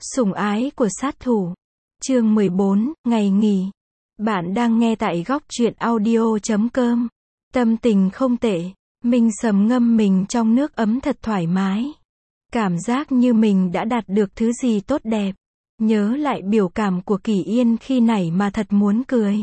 Sủng ái của sát thủ. Chương 14, ngày nghỉ. Bạn đang nghe tại góc truyện audio.com. Tâm tình không tệ. Minh Sầm ngâm mình trong nước ấm thật thoải mái. Cảm giác như mình đã đạt được thứ gì tốt đẹp. Nhớ lại biểu cảm của Kỳ Yên khi nãy mà thật muốn cười.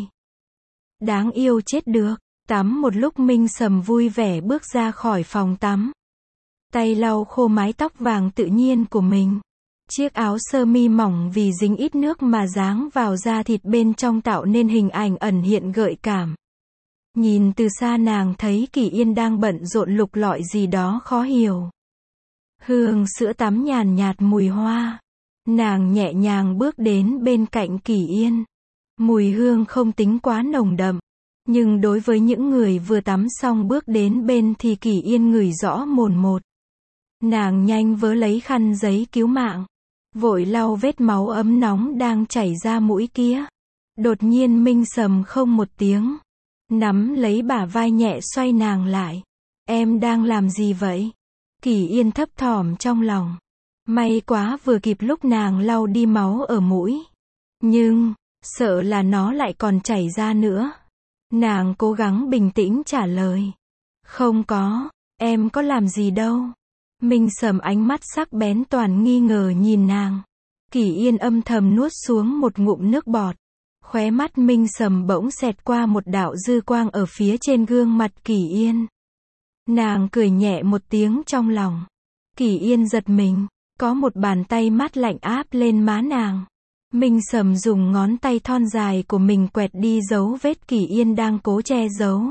Đáng yêu chết được. Tắm một lúc Minh Sầm vui vẻ bước ra khỏi phòng tắm. Tay lau khô mái tóc vàng tự nhiên của mình. Chiếc áo sơ mi mỏng vì dính ít nước mà dáng vào da thịt bên trong tạo nên hình ảnh ẩn hiện gợi cảm. Nhìn từ xa nàng thấy Kỳ Yên đang bận rộn lục lọi gì đó khó hiểu. Hương sữa tắm nhàn nhạt mùi hoa. Nàng nhẹ nhàng bước đến bên cạnh Kỳ Yên. Mùi hương không tính quá nồng đậm. Nhưng đối với những người vừa tắm xong bước đến bên thì Kỳ Yên ngửi rõ mồn một. Nàng nhanh vớ lấy khăn giấy cứu mạng. Vội lau vết máu ấm nóng đang chảy ra mũi kia. Đột nhiên Minh Sầm không một tiếng. Nắm lấy bả vai nhẹ xoay nàng lại. Em đang làm gì vậy? Kỳ Yên thấp thỏm trong lòng. May quá vừa kịp lúc nàng lau đi máu ở mũi. Nhưng, sợ là nó lại còn chảy ra nữa. Nàng cố gắng bình tĩnh trả lời. Không có, em có làm gì đâu. Minh Sầm ánh mắt sắc bén toàn nghi ngờ nhìn nàng. Kỳ Yên âm thầm nuốt xuống một ngụm nước bọt. Khóe mắt Minh Sầm bỗng xẹt qua một đạo dư quang ở phía trên gương mặt Kỳ Yên. Nàng cười nhẹ một tiếng trong lòng. Kỳ Yên giật mình, có một bàn tay mát lạnh áp lên má nàng. Minh Sầm dùng ngón tay thon dài của mình quẹt đi dấu vết Kỳ Yên đang cố che giấu.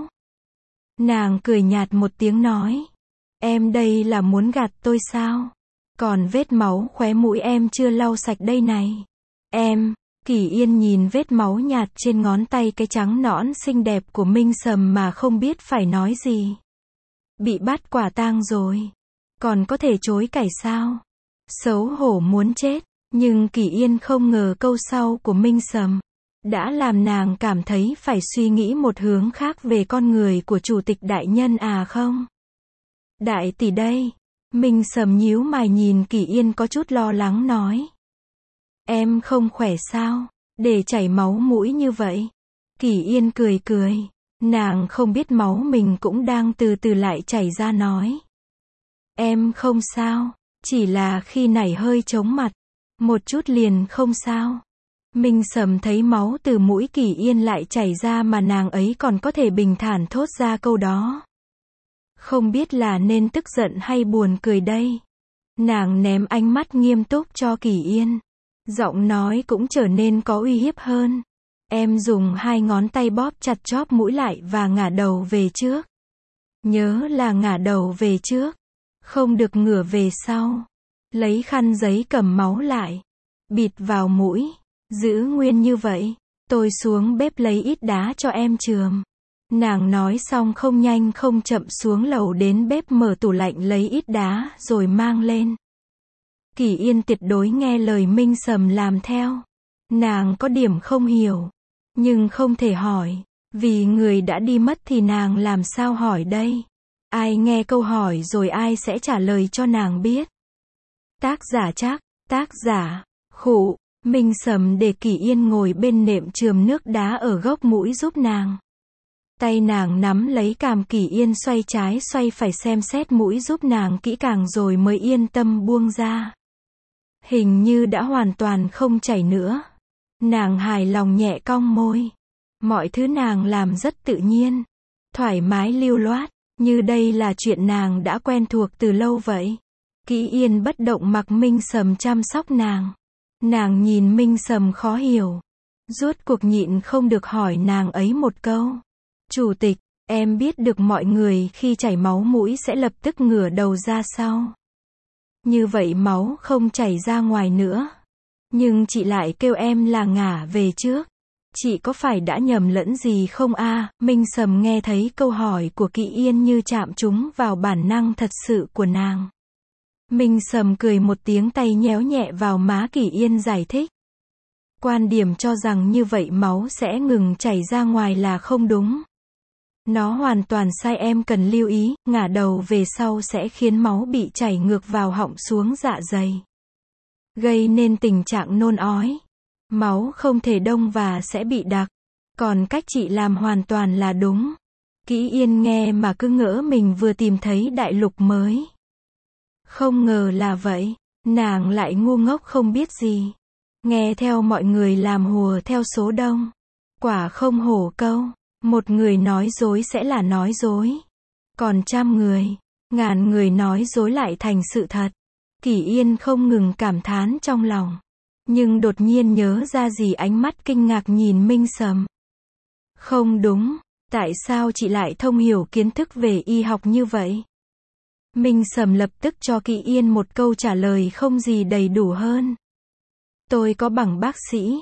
Nàng cười nhạt một tiếng nói. Em đây là muốn gạt tôi sao? Còn vết máu khóe mũi em chưa lau sạch đây này. Em, Kỳ Yên nhìn vết máu nhạt trên ngón tay cái trắng nõn xinh đẹp của Minh Sầm mà không biết phải nói gì. Bị bắt quả tang rồi. Còn có thể chối cãi sao? Xấu hổ muốn chết. Nhưng Kỳ Yên không ngờ câu sau của Minh Sầm đã làm nàng cảm thấy phải suy nghĩ một hướng khác về con người của chủ tịch đại nhân à không? Đại tỷ đây. Minh Sầm nhíu mày nhìn Kỳ Yên có chút lo lắng nói. Em không khỏe sao? Để chảy máu mũi như vậy. Kỳ Yên cười cười. Nàng không biết máu mình cũng đang từ từ lại chảy ra nói. Em không sao. Chỉ là khi nãy hơi chóng mặt. Một chút liền không sao. Minh Sầm thấy máu từ mũi Kỳ Yên lại chảy ra mà nàng ấy còn có thể bình thản thốt ra câu đó. Không biết là nên tức giận hay buồn cười đây. Nàng ném ánh mắt nghiêm túc cho Kỳ Yên. Giọng nói cũng trở nên có uy hiếp hơn. Em dùng hai ngón tay bóp chặt chóp mũi lại và ngả đầu về trước. Nhớ là ngả đầu về trước. Không được ngửa về sau. Lấy khăn giấy cầm máu lại. Bịt vào mũi. Giữ nguyên như vậy. Tôi xuống bếp lấy ít đá cho em chườm. Nàng nói xong không nhanh không chậm xuống lầu đến bếp mở tủ lạnh lấy ít đá rồi mang lên. Kỳ Yên tuyệt đối nghe lời Minh Sầm làm theo. Nàng có điểm không hiểu. Nhưng không thể hỏi. Vì người đã đi mất thì nàng làm sao hỏi đây? Ai nghe câu hỏi rồi ai sẽ trả lời cho nàng biết? Tác giả chắc, tác giả, khụ. Minh Sầm để Kỳ Yên ngồi bên nệm chườm nước đá ở gốc mũi giúp nàng. Tay nàng nắm lấy cằm Kỳ Yên xoay trái xoay phải xem xét mũi giúp nàng kỹ càng rồi mới yên tâm buông ra. Hình như đã hoàn toàn không chảy nữa. Nàng hài lòng nhẹ cong môi. Mọi thứ nàng làm rất tự nhiên. Thoải mái lưu loát. Như đây là chuyện nàng đã quen thuộc từ lâu vậy. Kỳ Yên bất động mặc Minh Sầm chăm sóc nàng. Nàng nhìn Minh Sầm khó hiểu. Rốt cuộc nhịn không được hỏi nàng ấy một câu. Chủ tịch, em biết được mọi người khi chảy máu mũi sẽ lập tức ngửa đầu ra sau. Như vậy máu không chảy ra ngoài nữa. Nhưng chị lại kêu em là ngả về trước. Chị có phải đã nhầm lẫn gì không a? Minh Sầm nghe thấy câu hỏi của Kỳ Yên như chạm trúng vào bản năng thật sự của nàng. Minh Sầm cười một tiếng tay nhéo nhẹ vào má Kỳ Yên giải thích. Quan điểm cho rằng như vậy máu sẽ ngừng chảy ra ngoài là không đúng. Nó hoàn toàn sai, em cần lưu ý, ngả đầu về sau sẽ khiến máu bị chảy ngược vào họng xuống dạ dày. gây nên tình trạng nôn ói. Máu không thể đông và sẽ bị đặc. Còn cách chị làm hoàn toàn là đúng. Kỷ Yên nghe mà cứ ngỡ mình vừa tìm thấy đại lục mới. Không ngờ là vậy, nàng lại ngu ngốc không biết gì. Nghe theo mọi người làm hùa theo số đông. Quả không hổ câu, một người nói dối sẽ là nói dối. Còn 100 người, 1000 người nói dối lại thành sự thật. Kỷ Yên không ngừng cảm thán trong lòng. Nhưng đột nhiên nhớ ra gì, ánh mắt kinh ngạc nhìn Minh Sầm. Không đúng, tại sao chị lại thông hiểu kiến thức về y học như vậy? Minh Sầm lập tức cho Kỷ Yên một câu trả lời không gì đầy đủ hơn. Tôi có bằng bác sĩ.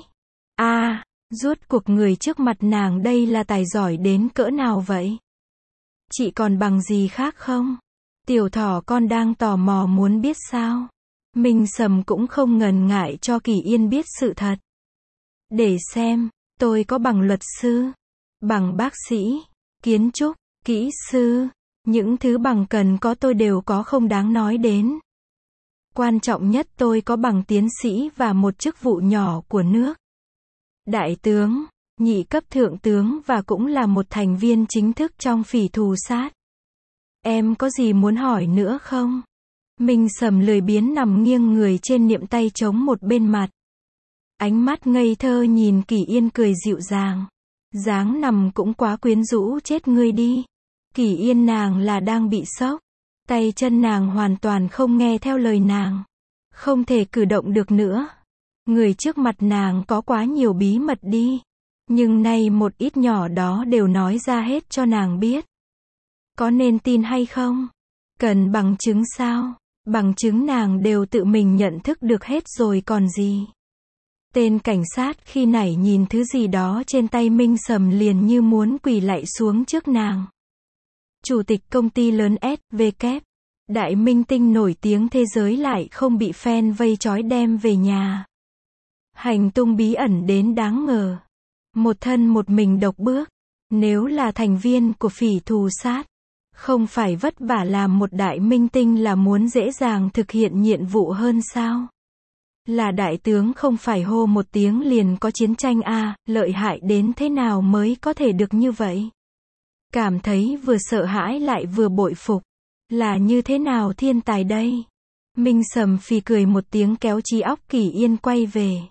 Rốt cuộc người trước mặt nàng đây là tài giỏi đến cỡ nào vậy? Chị còn bằng gì khác không? Tiểu thỏ con đang tò mò muốn biết sao? Minh Sầm cũng không ngần ngại cho Kỷ Yên biết sự thật. Để xem, tôi có bằng luật sư, bằng bác sĩ, kiến trúc, kỹ sư, những thứ bằng cần có tôi đều có, không đáng nói đến. Quan trọng nhất tôi có bằng tiến sĩ và một chức vụ nhỏ của nước. Đại tướng, nhị cấp thượng tướng và cũng là một thành viên chính thức trong Phỉ Thù Sát. Em có gì muốn hỏi nữa không? Minh Sầm lười biếng nằm nghiêng người trên niệm tay chống một bên mặt. Ánh mắt ngây thơ nhìn Kỷ Yên cười dịu dàng. Dáng nằm cũng quá quyến rũ chết ngươi đi. Kỷ Yên nàng là đang bị sốc. Tay chân nàng hoàn toàn không nghe theo lời nàng. Không thể cử động được nữa. Người trước mặt nàng có quá nhiều bí mật đi. Nhưng nay một ít nhỏ đó đều nói ra hết cho nàng biết. Có nên tin hay không? Cần bằng chứng sao? Bằng chứng nàng đều tự mình nhận thức được hết rồi còn gì. Tên cảnh sát khi nãy nhìn thứ gì đó trên tay Minh Sầm liền như muốn quỳ lạy xuống trước nàng. Chủ tịch công ty lớn SVK, đại minh tinh nổi tiếng thế giới lại không bị fan vây trói đem về nhà. Hành tung bí ẩn đến đáng ngờ. Một thân một mình độc bước. Nếu là thành viên của Phỉ Thù Sát, không phải vất vả làm một đại minh tinh là muốn dễ dàng thực hiện nhiệm vụ hơn sao? Là đại tướng không phải hô một tiếng liền có chiến tranh lợi hại đến thế nào mới có thể được như vậy? Cảm thấy vừa sợ hãi lại vừa bội phục. Là như thế nào thiên tài đây? Minh Sầm phì cười một tiếng kéo trí óc Kỷ Yên quay về.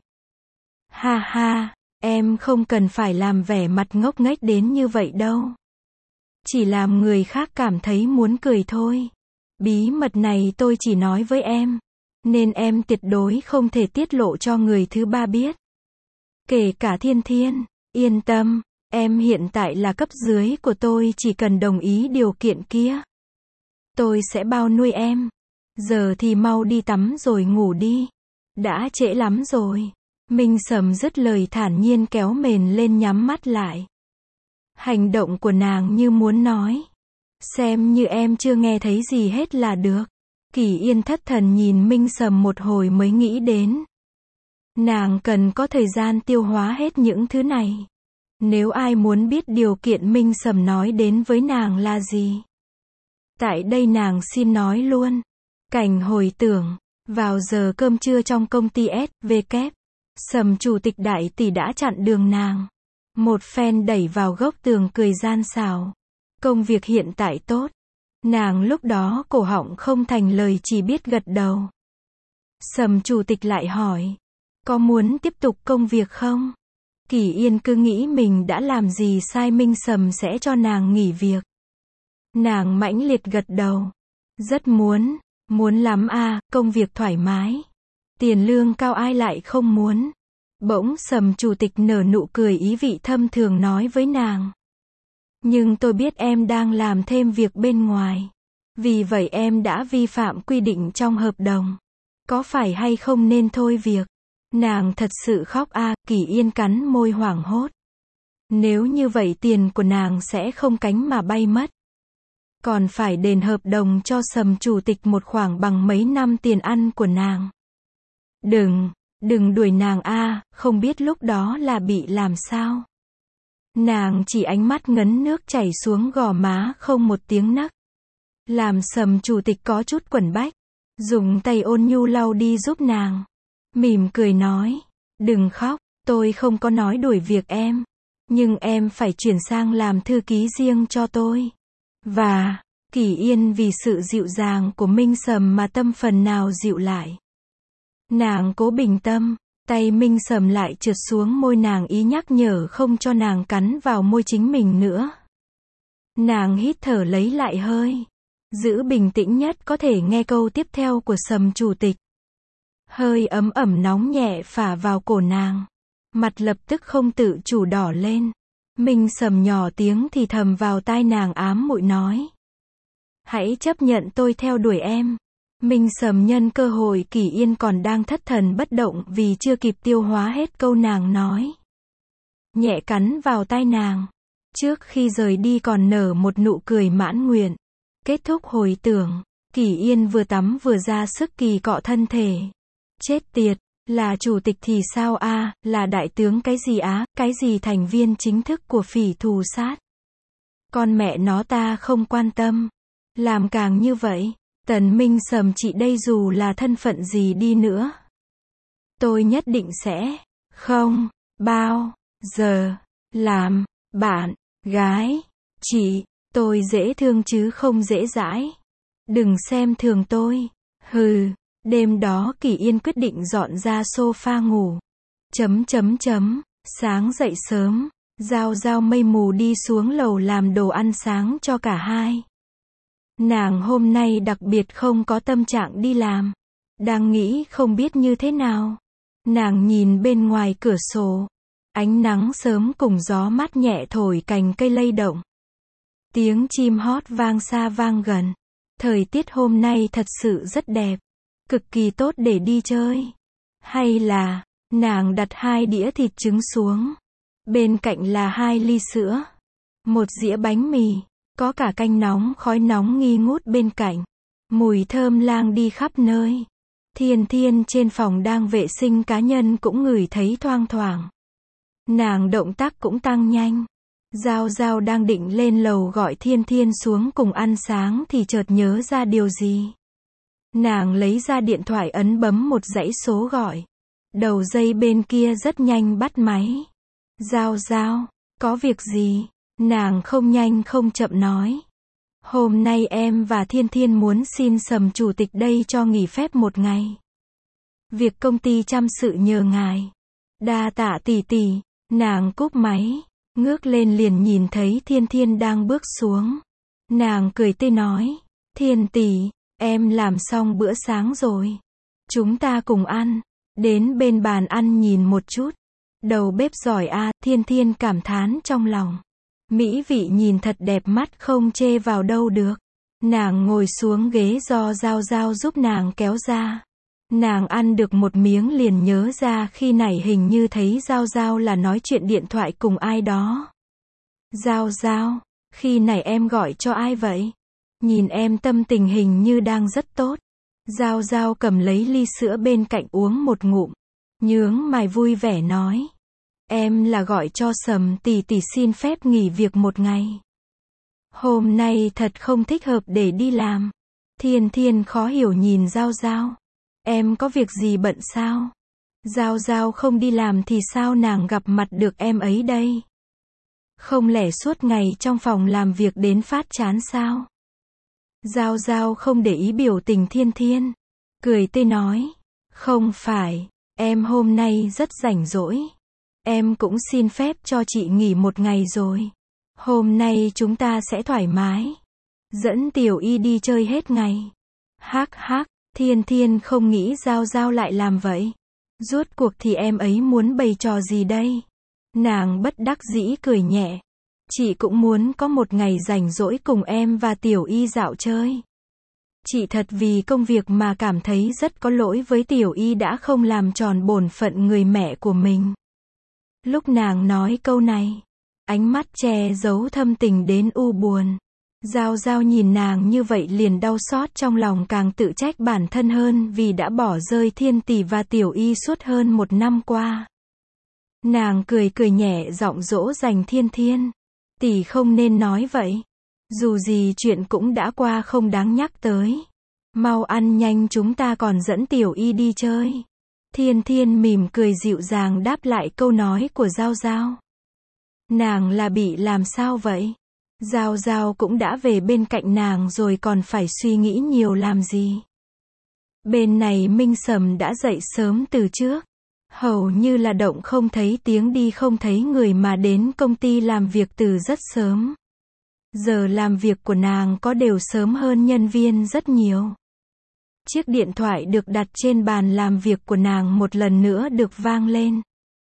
Ha ha, em không cần phải làm vẻ mặt ngốc nghếch đến như vậy đâu. Chỉ làm người khác cảm thấy muốn cười thôi. Bí mật này tôi chỉ nói với em. Nên em tuyệt đối không thể tiết lộ cho người thứ ba biết. Kể cả Thiên Thiên, yên tâm, em hiện tại là cấp dưới của tôi, chỉ cần đồng ý điều kiện kia. Tôi sẽ bao nuôi em. Giờ thì mau đi tắm rồi ngủ đi. Đã trễ lắm rồi. Minh Sầm dứt lời thản nhiên kéo mền lên nhắm mắt lại. Hành động của nàng như muốn nói. Xem như em chưa nghe thấy gì hết là được. Kỷ Yên thất thần nhìn Minh Sầm một hồi mới nghĩ đến. Nàng cần có thời gian tiêu hóa hết những thứ này. Nếu ai muốn biết điều kiện Minh Sầm nói đến với nàng là gì, tại đây nàng xin nói luôn. Cảnh hồi tưởng, vào giờ cơm trưa trong công ty SVK, Sầm chủ tịch đại tỷ đã chặn đường nàng. Một phen đẩy vào góc tường cười gian xảo. Công việc hiện tại tốt. Nàng lúc đó cổ họng không thành lời, chỉ biết gật đầu. Sầm chủ tịch lại hỏi, có muốn tiếp tục công việc không? Kỷ Yên cứ nghĩ mình đã làm gì sai, Minh Sầm sẽ cho nàng nghỉ việc. Nàng mãnh liệt gật đầu. Rất muốn lắm công việc thoải mái. Tiền lương cao ai lại không muốn. Bỗng Sầm chủ tịch nở nụ cười ý vị thâm trường nói với nàng. Nhưng tôi biết em đang làm thêm việc bên ngoài. Vì vậy em đã vi phạm quy định trong hợp đồng. Có phải hay không nên thôi việc? Nàng thật sự khóc Kỷ Yên cắn môi hoảng hốt. Nếu như vậy tiền của nàng sẽ không cánh mà bay mất. Còn phải đền hợp đồng cho Sầm chủ tịch một khoản bằng mấy năm tiền ăn của nàng. Đừng đuổi nàng không biết lúc đó là bị làm sao. Nàng chỉ ánh mắt ngấn nước chảy xuống gò má không một tiếng nấc. Làm Sầm chủ tịch có chút quẩn bách. Dùng tay ôn nhu lau đi giúp nàng. mỉm cười nói, đừng khóc, tôi không có nói đuổi việc em. Nhưng em phải chuyển sang làm thư ký riêng cho tôi. Và, Kỳ Yên vì sự dịu dàng của Minh Sầm mà tâm phần nào dịu lại. Nàng cố bình tâm, tay Minh Sầm lại trượt xuống môi nàng ý nhắc nhở không cho nàng cắn vào môi chính mình nữa. Nàng hít thở lấy lại hơi. Giữ bình tĩnh nhất có thể nghe câu tiếp theo của Sầm chủ tịch. Hơi ấm ẩm nóng nhẹ phả vào cổ nàng. Mặt lập tức không tự chủ đỏ lên. Minh Sầm nhỏ tiếng thì thầm vào tai nàng ám muội nói. Hãy chấp nhận tôi theo đuổi em. Minh Sầm nhân cơ hội Kỳ Yên còn đang thất thần bất động vì chưa kịp tiêu hóa hết câu nàng nói. Nhẹ cắn vào tai nàng. Trước khi rời đi còn nở một nụ cười mãn nguyện. Kết thúc hồi tưởng, Kỳ Yên vừa tắm vừa ra sức kỳ cọ thân thể. Chết tiệt, là chủ tịch thì sao a, là đại tướng cái gì á, cái gì thành viên chính thức của Phỉ Thù Sát. Con mẹ nó ta không quan tâm. Làm càng như vậy, Tần Minh Sầm chị đây dù là thân phận gì đi nữa. Tôi nhất định sẽ, không, bao, giờ, làm, bạn, gái, chị, tôi dễ thương chứ không dễ dãi. Đừng xem thường tôi. Hừ, đêm đó Kỳ Yên quyết định dọn ra sofa ngủ. Sáng dậy sớm, Giao Giao mây mù đi xuống lầu làm đồ ăn sáng cho cả hai. Nàng hôm nay đặc biệt không có tâm trạng đi làm. Đang nghĩ không biết như thế nào. Nàng nhìn bên ngoài cửa sổ. Ánh nắng sớm cùng gió mát nhẹ thổi cành cây lay động. Tiếng chim hót vang xa vang gần. Thời tiết hôm nay thật sự rất đẹp. Cực kỳ tốt để đi chơi. Hay là, nàng đặt 2 đĩa thịt trứng xuống. Bên cạnh là 2 ly sữa. Một dĩa bánh mì. Có cả canh nóng khói nóng nghi ngút bên cạnh. Mùi thơm lang đi khắp nơi. Thiên Thiên trên phòng đang vệ sinh cá nhân cũng ngửi thấy thoang thoảng. Nàng động tác cũng tăng nhanh. Giao Giao đang định lên lầu gọi Thiên Thiên xuống cùng ăn sáng thì chợt nhớ ra điều gì. Nàng lấy ra điện thoại ấn bấm một dãy số gọi. Đầu dây bên kia rất nhanh bắt máy. Giao Giao, có việc gì? Nàng không nhanh không chậm nói. Hôm nay em và Thiên Thiên muốn xin Sầm chủ tịch đây cho nghỉ phép 1 ngày. Việc công ty chăm sự nhờ ngài. Đa tạ tỷ tỷ. Nàng cúp máy. Ngước lên liền nhìn thấy Thiên Thiên đang bước xuống. Nàng cười tươi nói. Thiên tỷ, em làm xong bữa sáng rồi. Chúng ta cùng ăn. Đến bên bàn ăn nhìn một chút. Đầu bếp giỏi a, Thiên Thiên cảm thán trong lòng. Mỹ vị nhìn thật đẹp mắt không chê vào đâu được. Nàng ngồi xuống ghế do Giao Giao giúp nàng kéo ra. Nàng ăn được một miếng liền nhớ ra khi nãy hình như thấy Giao Giao là nói chuyện điện thoại cùng ai đó. Giao Giao, khi nãy em gọi cho ai vậy? Nhìn em tâm tình hình như đang rất tốt. Giao Giao cầm lấy ly sữa bên cạnh uống một ngụm. Nhướng mày vui vẻ nói. Em là gọi cho Sầm tỷ tỷ xin phép nghỉ việc 1 ngày. Hôm nay thật không thích hợp để đi làm. Thiên Thiên khó hiểu nhìn Giao Giao. Em có việc gì bận sao? Giao Giao không đi làm thì sao nàng gặp mặt được em ấy đây? Không lẽ suốt ngày trong phòng làm việc đến phát chán sao? Giao Giao không để ý biểu tình Thiên Thiên. Cười tươi nói. Không phải, em hôm nay rất rảnh rỗi. Em cũng xin phép cho chị nghỉ 1 ngày rồi. Hôm nay chúng ta sẽ thoải mái. Dẫn Tiểu Y đi chơi hết ngày. Hắc hắc, Thiên Thiên không nghĩ Giao Giao lại làm vậy. Rốt cuộc thì em ấy muốn bày trò gì đây? Nàng bất đắc dĩ cười nhẹ. Chị cũng muốn có 1 ngày rảnh rỗi cùng em và Tiểu Y dạo chơi. Chị thật vì công việc mà cảm thấy rất có lỗi với Tiểu Y đã không làm tròn bổn phận người mẹ của mình. Lúc nàng nói câu này, ánh mắt che giấu thâm tình đến u buồn. Giao Giao nhìn nàng như vậy liền đau xót trong lòng càng tự trách bản thân hơn vì đã bỏ rơi Thiên tỷ và Tiểu Y suốt hơn 1 năm qua. Nàng cười cười nhẹ giọng dỗ dành Thiên Thiên. Tỷ không nên nói vậy. Dù gì chuyện cũng đã qua không đáng nhắc tới. Mau ăn nhanh chúng ta còn dẫn Tiểu Y đi chơi. Thiên Thiên mỉm cười dịu dàng đáp lại câu nói của Giao Giao. Nàng là bị làm sao vậy? Giao Giao cũng đã về bên cạnh nàng rồi còn phải suy nghĩ nhiều làm gì? Bên này Minh Sầm đã dậy sớm từ trước. Hầu như là động không thấy tiếng đi không thấy người mà đến công ty làm việc từ rất sớm. Giờ làm việc của nàng có đều sớm hơn nhân viên rất nhiều. Chiếc điện thoại được đặt trên bàn làm việc của nàng một lần nữa được vang lên.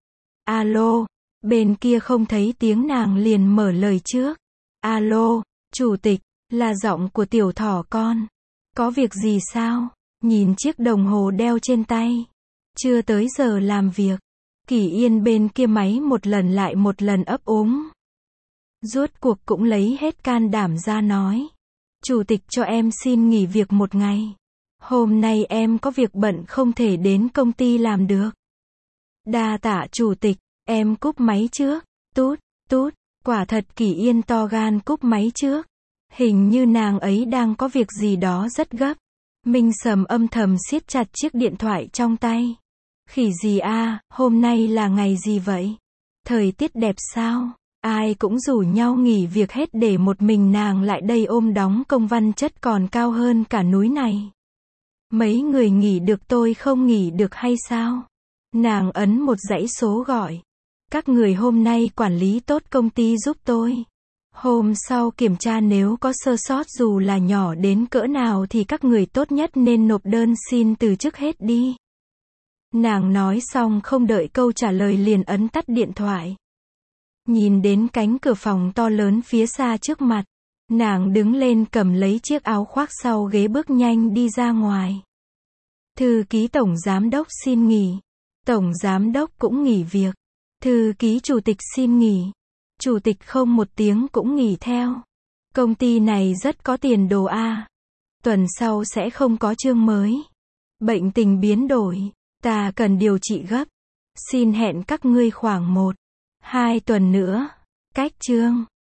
Alo, bên kia không thấy tiếng nàng liền mở lời trước. Alo, chủ tịch, là giọng của Tiểu Thỏ con. Có việc gì sao? Nhìn chiếc đồng hồ đeo trên tay. Chưa tới giờ làm việc. Kỷ Yên bên kia máy một lần lại một lần ấp úng. Rốt cuộc cũng lấy hết can đảm ra nói. Chủ tịch cho em xin nghỉ việc một ngày. Hôm nay em có việc bận không thể đến công ty làm được. Đa tạ chủ tịch, em cúp máy trước. Tút, tút, quả thật Kỷ Yên to gan cúp máy trước. Hình như nàng ấy đang có việc gì đó rất gấp. Minh Sầm âm thầm siết chặt chiếc điện thoại trong tay. Khỉ gì a, hôm nay là ngày gì vậy? Thời tiết đẹp sao? Ai cũng rủ nhau nghỉ việc hết để một mình nàng lại đây ôm đóng công văn chất còn cao hơn cả núi này. Mấy người nghỉ được tôi không nghỉ được hay sao? Nàng ấn một dãy số gọi. Các người hôm nay quản lý tốt công ty giúp tôi. Hôm sau kiểm tra nếu có sơ sót dù là nhỏ đến cỡ nào thì các người tốt nhất nên nộp đơn xin từ chức hết đi. Nàng nói xong không đợi câu trả lời liền ấn tắt điện thoại. Nhìn đến cánh cửa phòng to lớn phía xa trước mặt. Nàng đứng lên cầm lấy chiếc áo khoác sau ghế bước nhanh đi ra ngoài. Thư ký tổng giám đốc xin nghỉ. Tổng giám đốc cũng nghỉ việc. Thư ký chủ tịch xin nghỉ. Chủ tịch không một tiếng cũng nghỉ theo. Công ty này rất có tiền đồ a. Tuần sau sẽ không có chương mới. Bệnh tình biến đổi. Ta cần điều trị gấp. Xin hẹn các ngươi khoảng 1-2 tuần nữa. Cách chương.